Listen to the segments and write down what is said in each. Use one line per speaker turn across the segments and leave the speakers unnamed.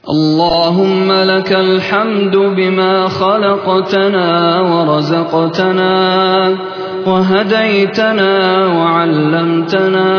اللهم لك الحمد بما خلقتنا ورزقتنا وهديتنا وعلمتنا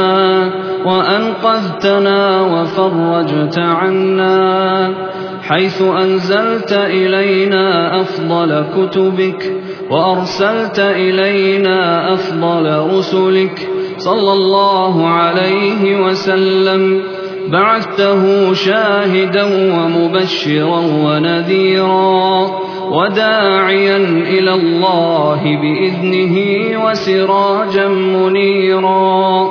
وأنقذتنا وفرجت عنا، حيث أنزلت إلينا أفضل كتبك وأرسلت إلينا أفضل رسلك صلى الله عليه وسلم، بعثته شاهدا ومبشرا ونذيرا وداعيا إلى الله بإذنه وسراجا منيرا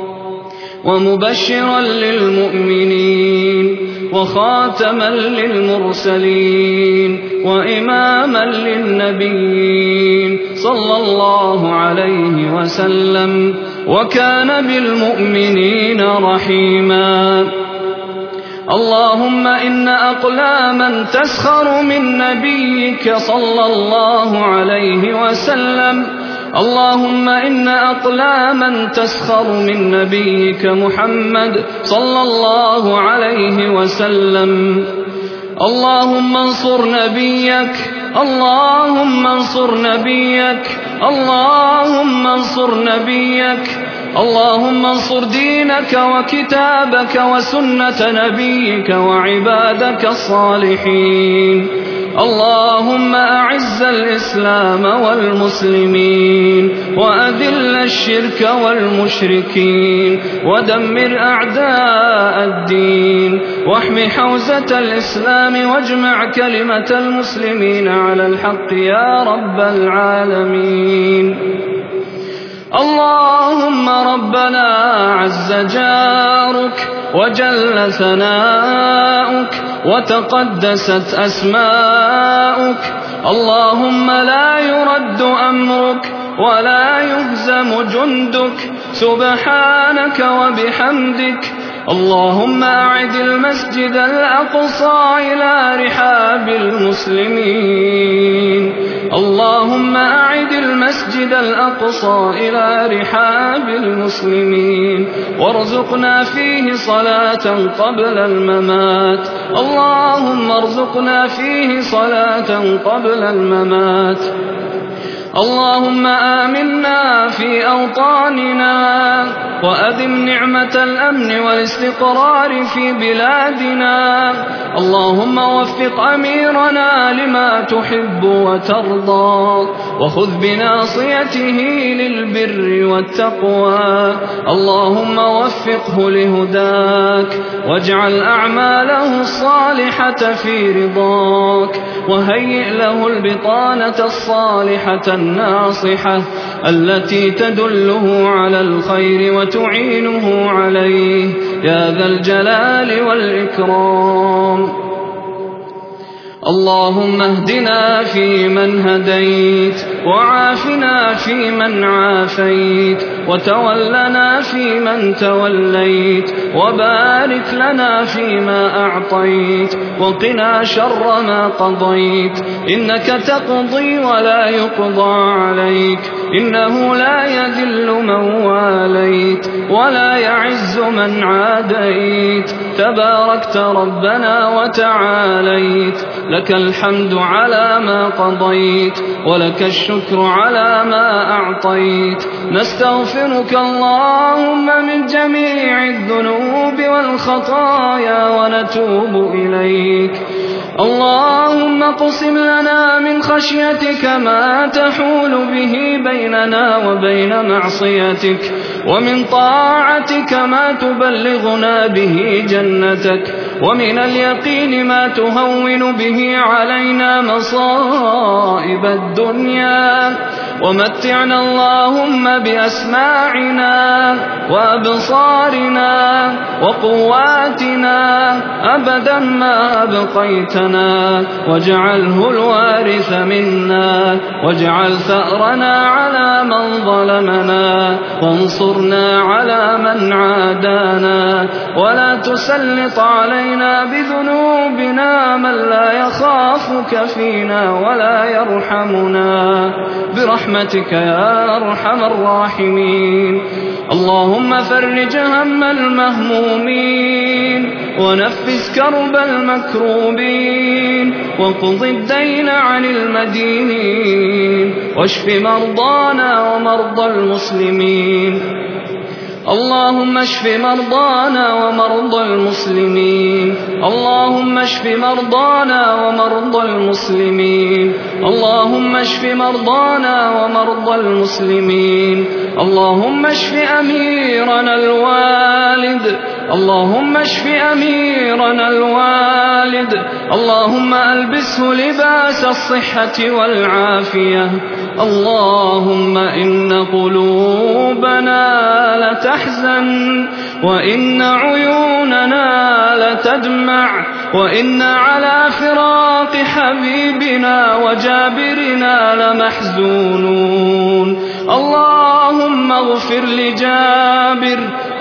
ومبشرا للمؤمنين وخاتما للمرسلين وإماما للنبيين صلى الله عليه وسلم، وكان بالمؤمنين رحيما. اللهم إن أقلاما تسخر من نبيك صلى الله عليه وسلم، اللهم إن أقلاما تسخر من نبيك محمد صلى الله عليه وسلم. اللهم انصر نبيك، اللهم انصر نبيك، اللهم انصر نبيك، اللهم انصر دينك وكتابك وسنة نبيك وعبادك الصالحين. اللهم أعز الإسلام والمسلمين وأذل الشرك والمشركين ودمر أعداء الدين واحم حوزة الإسلام واجمع كلمة المسلمين على الحق يا رب العالمين. اللهم ربنا عز جارك وجل ثناؤك وتقدست أسماؤك، اللهم لا يرد أمرك ولا يهزم جندك، سبحانك وبحمدك. اللهم أعد المسجد الأقصى إلى رحاب المسلمين، اللهم أعد المسجد الأقصى إلى رحاب المسلمين، وارزقنا فيه صلاة قبل الممات، اللهم ارزقنا فيه صلاة قبل الممات. اللهم آمنا في أوطاننا وأدم نعمة الأمن والاستقرار في بلادنا، اللهم وفق أميرنا لما تحب وترضى وخذ بناصيته للبر والتقوى، اللهم وفقه لهداك واجعل أعماله الصالحة في رضاك، وهيئ له البطانة الصالحة الناصحة التي تدله على الخير وتعينه عليه يا ذا الجلال والإكرام. اللهم اهدنا فيمن هديت وعافنا فيمن عافيت وتولنا فيمن توليت وبارك لنا فيما أعطيت وقنا شر ما قضيت، إنك تقضي ولا يقضى عليك، إنه لا يذل من واليت ولا يعز من عاديت، تباركت ربنا وتعاليت، لك الحمد على ما قضيت ولك الشكر على ما أعطيت. نستغفرك اللهم من جميع الذنوب والخطايا ونتوب إليك. اللهم اقسم لنا من خشيتك ما تحول به بيننا وبين معصيتك، ومن طاعتك ما تبلغنا به جنتك، ومن اليقين ما تهون به علينا مصائب الدنيا، ومتعنا اللهم بأسماعنا وأبصارنا وقواتنا أبدا ما أبقيتنا، واجعله الوارث منا، واجعل ثأرنا على من ظلمنا، وانصرنا على من عادانا، ولا تسلط علينا بذنوبنا من لا يخافك فينا ولا يرحمنا، برحمتك يا أرحم الراحمين. اللهم فرج هم المهمومين ونفس كرب المكروبين وقض الدين عن المدينين واشف مرضانا ومرضى المسلمين. اللهم اشف مرضانا ومرضى المسلمين. اللهم اشف مرضانا ومرضى المسلمين. اللهم اشف مرضانا ومرضى المسلمين. اللهم اشف أميرنا الوالد. اللهم اشف أميرنا الوالد. اللهم ألبسه لباس الصحة والعافية. اللهم إن قلوبنا لتحزن وإن عيوننا لتدمع وإن على فراق حبيبنا وجابرنا لمحزونون. اللهم اغفر لجابر.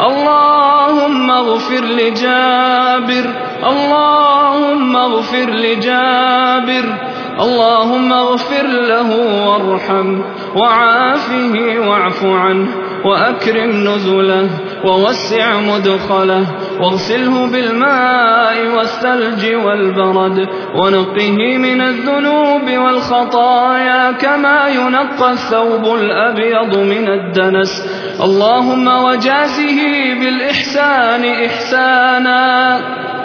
اللهم اغفر لجابر. اللهم اغفر لجابر. اللهم اغفر له وارحمه وعافه واعف عنه وأكرم نزله ووسع مدخله واغسله بالماء والثلج والبرد ونقه من الذنوب والخطايا كما ينقى الثوب الأبيض من الدنس. اللهم وجازه بالإحسان إحسانا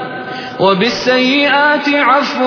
وبالسيئات عفوا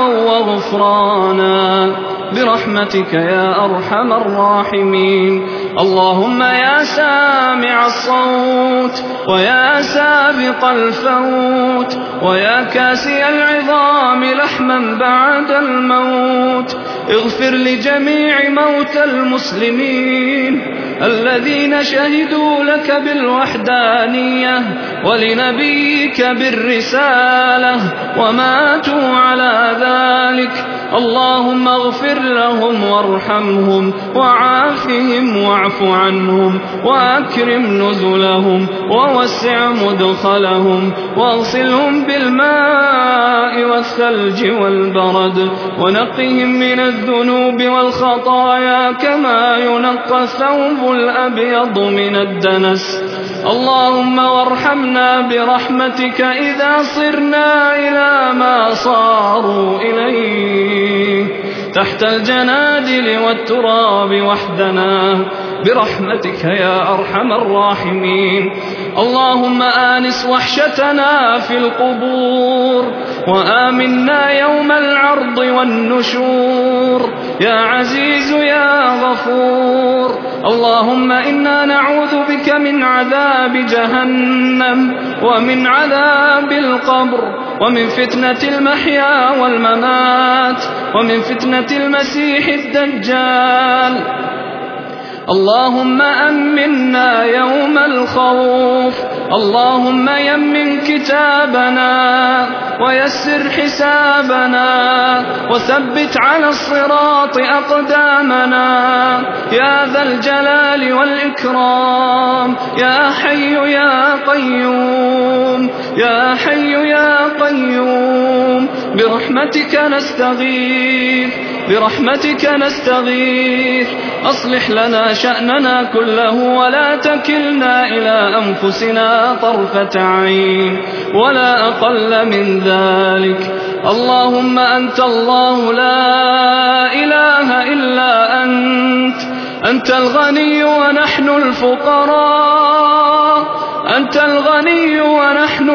وغفرانا برحمتك يا أرحم الراحمين. اللهم يا سامع الصوت ويا سابق الفوت ويا كاسي العظام لحما بعد الموت اغفر لجميع موتى المسلمين الذين شهدوا لك بالوحدانية ولنبيك بالرسالة وماتوا على ذلك. اللهم اغفر لهم وارحمهم وعافهم واعف عنهم وأكرم نزلهم ووسع مدخلهم واغسلهم بالماء والثلج والبرد ونقهم من الذنوب والخطايا كما ينقى الثوب الأبيض من الدنس. اللهم وارحمنا برحمتك إذا صرنا إلى ما صاروا إليه تحت الجنادل والتراب وحدنا برحمتك يا أرحم الراحمين. اللهم آنس وحشتنا في القبور وآمنا يوم العرض والنشور يا عزيز يا غفور. اللهم إنا نعوذ بك من عذاب جهنم ومن عذاب القبر ومن فتنة المحيا والممات ومن فتنة المسيح الدجال. اللهم أمنا يوم الخوف. اللهم يمن كتابنا ويسر حسابنا وثبت على الصراط أقدامنا يا ذا الجلال والإكرام يا حي يا قيوم يا حي يا قيوم برحمتك نستغيث برحمتك نستغيث. أصلح لنا شأننا كله ولا تكلنا إلى أنفسنا طرفة عين ولا أقل من ذلك. اللهم أنت الله لا إله إلا أنت الغني ونحن الفقراء أنت الغني ونحن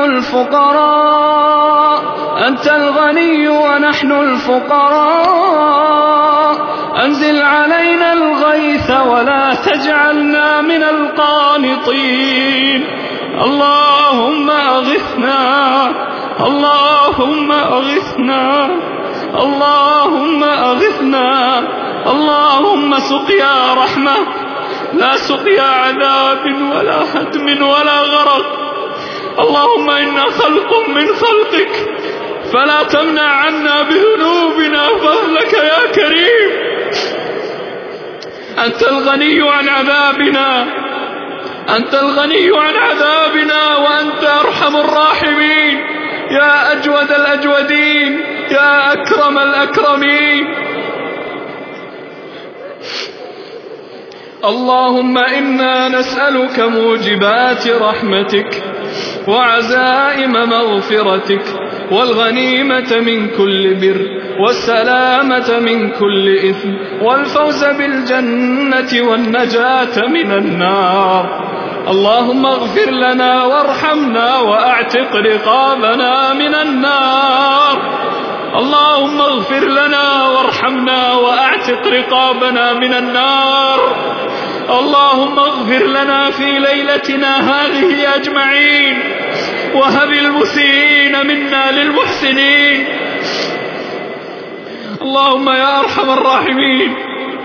الفقراء أنت الغني ونحن الفقراء. أنزل علينا الغيث ولا تجعلنا من القانطين. اللهم أغثنا اللهم أغثنا اللهم أغثنا. اللهم سقيا رحمة لا سقيا عذاب ولا هدم ولا غرق. اللهم إنا خلق من خلقك فلا تمنع عنا بذنوبنا فضلك يا كريم. أنت الغني عن عذابنا أنت الغني عن عذابنا وأنت أرحم الراحمين يا أجود الأجودين يا أكرم الأكرمين. اللهم إنا نسألك موجبات رحمتك وعزائم مغفرتك والغنيمة من كل بر والسلامة من كل إثم والفوز بالجنة والنجاة من النار. اللهم اغفر لنا وارحمنا وأعتق رقابنا من النار. اللهم اغفر لنا وارحمنا وأعتق رقابنا من النار. اللهم اغفر لنا في ليلتنا هذه أجمعين، وهب المسيئين منا للمحسنين. اللهم يا أرحم الراحمين،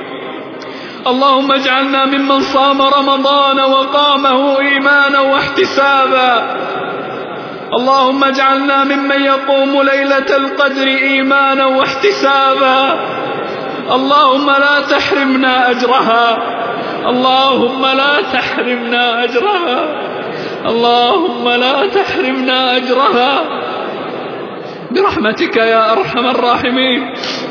اللهم اجعلنا ممن صام رمضان وقامه إيمانا واحتسابا. اللهم اجعلنا ممن يقوم ليلة القدر إيمانا واحتسابا. اللهم لا تحرمنا أجرها، اللهم لا تحرمنا أجرها، اللهم لا تحرمنا أجرها برحمتك يا أرحم الراحمين.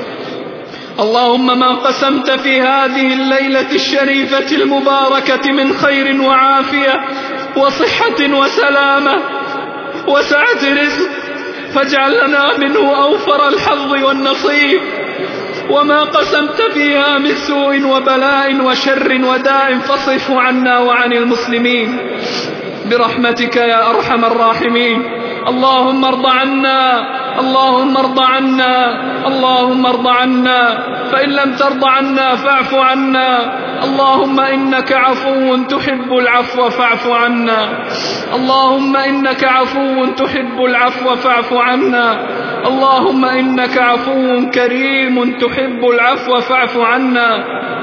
اللهم ما قسمت في هذه الليلة الشريفة المباركة من خير وعافية وصحة وسلامة وسعة رزق فاجعل لنا منه أوفر الحظ والنصيب، وما قسمت فيها من سوء وبلاء وشر وداء فاصرفه عنا وعن المسلمين برحمتك يا أرحم الراحمين. اللهم ارض عنا، اللهم ارض عنا، اللهم ارض عنا، فإن لم ترض عنا فاعف عنا. اللهم إنك عفو تحب العفو فاعف عنا. اللهم إنك عفو تحب العفو فاعف عنا. اللهم إنك عفو كريم تحب العفو فاعف عنا.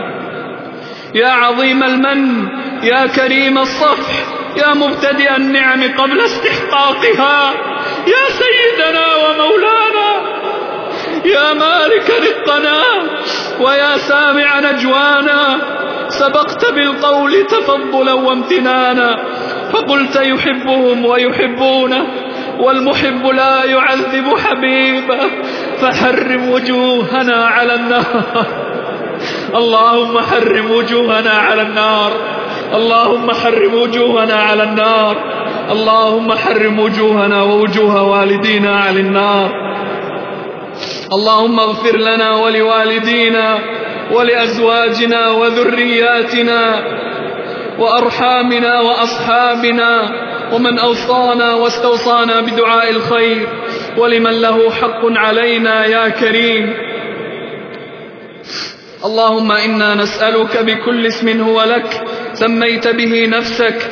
يا عظيم المن، يا كريم الصفح، يا مبتدئ النعم قبل استحقاقها، يا سيدنا ومولانا، يا مالك رقنا ويا سامع نجوانا، سبقت بالقول تفضلا وامتنانا، فقلت يحبهم ويحبونه والمحب لا يعذب حبيبه، فحرم وجوهنا على النار. اللهم حرم وجوهنا على النار، اللهم حرم وجوهنا على النار، اللهم حرم وجوهنا ووجوه والدينا على النار. اللهم اغفر لنا ولوالدينا ولأزواجنا وذرياتنا وأرحامنا وأصحابنا ومن أوصانا واستوصانا بدعاء الخير ولمن له حق علينا يا كريم. اللهم إنا نسألك بكل اسم هو لك سميت به نفسك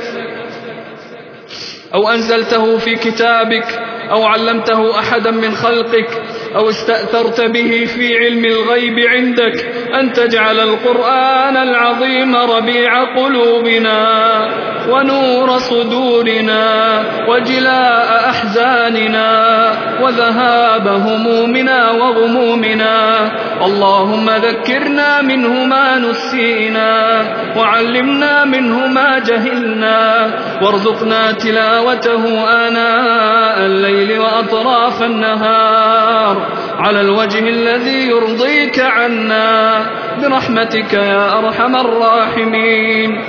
أو أنزلته في كتابك أو علمته أحدا من خلقك أو استأثرت به في علم الغيب عندك أن تجعل القرآن العظيم ربيع قلوبنا ونور صدورنا وجلاء أحزاننا وذهاب همومنا وغمومنا. اللهم ذكرنا منه ما نسينا وعلمنا منه ما جهلنا وارزقنا تلاوته آناء الليل وأطراف النهار على الوجه الذي يرضيك عنا برحمتك يا أرحم الراحمين.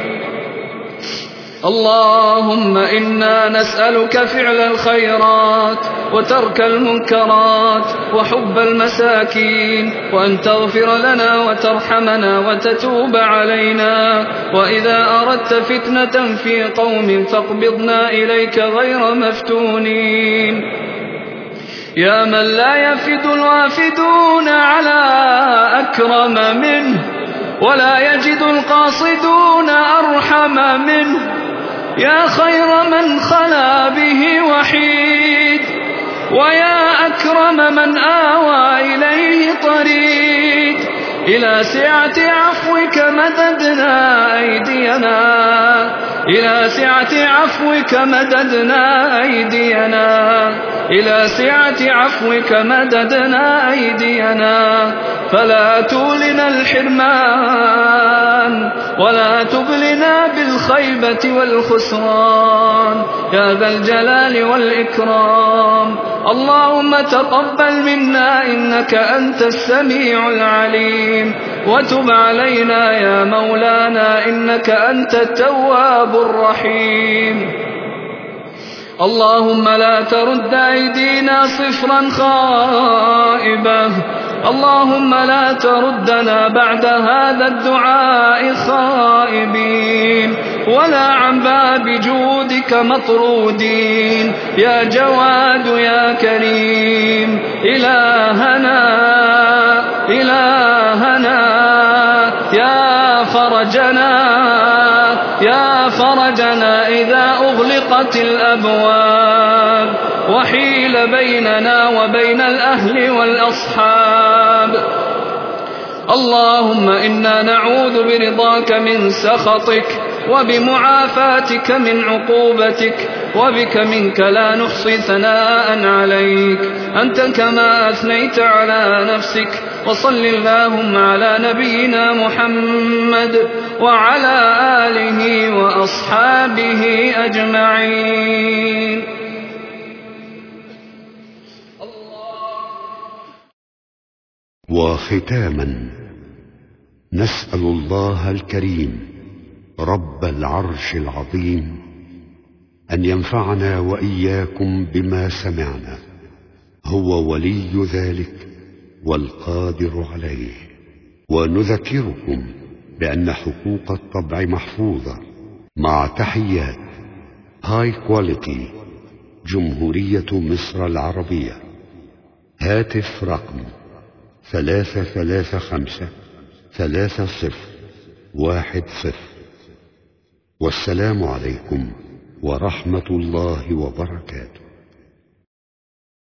اللهم إنا نسألك فعل الخيرات وترك المنكرات وحب المساكين وأن تغفر لنا وترحمنا وتتوب علينا، وإذا أردت فتنة في قوم فاقبضنا إليك غير مفتونين. يا من لا يفد الوافدون على أكرم منه ولا يجد القاصدون أرحم منه، يا خير من خلا به وحيد ويا أكرم من آوى إليه طريد. إلى سعة عفوك مددنا أيدينا، إلى سعة عفوك مددنا أيدينا، إلى سعة عفوك مددنا أيدينا، فلا تولنا الحرمان ولا تبلنا بالخيبة والخسران يا ذا الجلال والإكرام. اللهم تقبل منا إنك أنت السميع العليم، وتب علينا يا مولانا إنك أنت التواب الرحيم. اللهم لا ترد أيدينا صفرا خائبة، اللهم لا تردنا بعد هذا الدعاء خائبين، ولا عن باب جودك مطرودين، يا جواد يا كريم. إلهنا يا فرجنا إذا أغلقت الأبواب وحيل بيننا وبين الأهل والأصحاب. اللهم إنا نعوذ برضاك من سخطك، وبمعافاتك من عقوبتك، وبك منك لا نحصي ثناء عليك، أنت كما أثنيت على نفسك. وصل اللهم على نبينا محمد وعلى آله وأصحابه أجمعين.
وختاما نسأل الله الكريم رب العرش العظيم أن ينفعنا وإياكم بما سمعنا، هو ولي ذلك والقادر عليه. ونذكركم بأن حقوق الطبع محفوظة. مع تحيات هاي كواليتي جمهورية مصر العربية. هاتف رقم 335-3010. والسلام عليكم ورحمة الله وبركاته.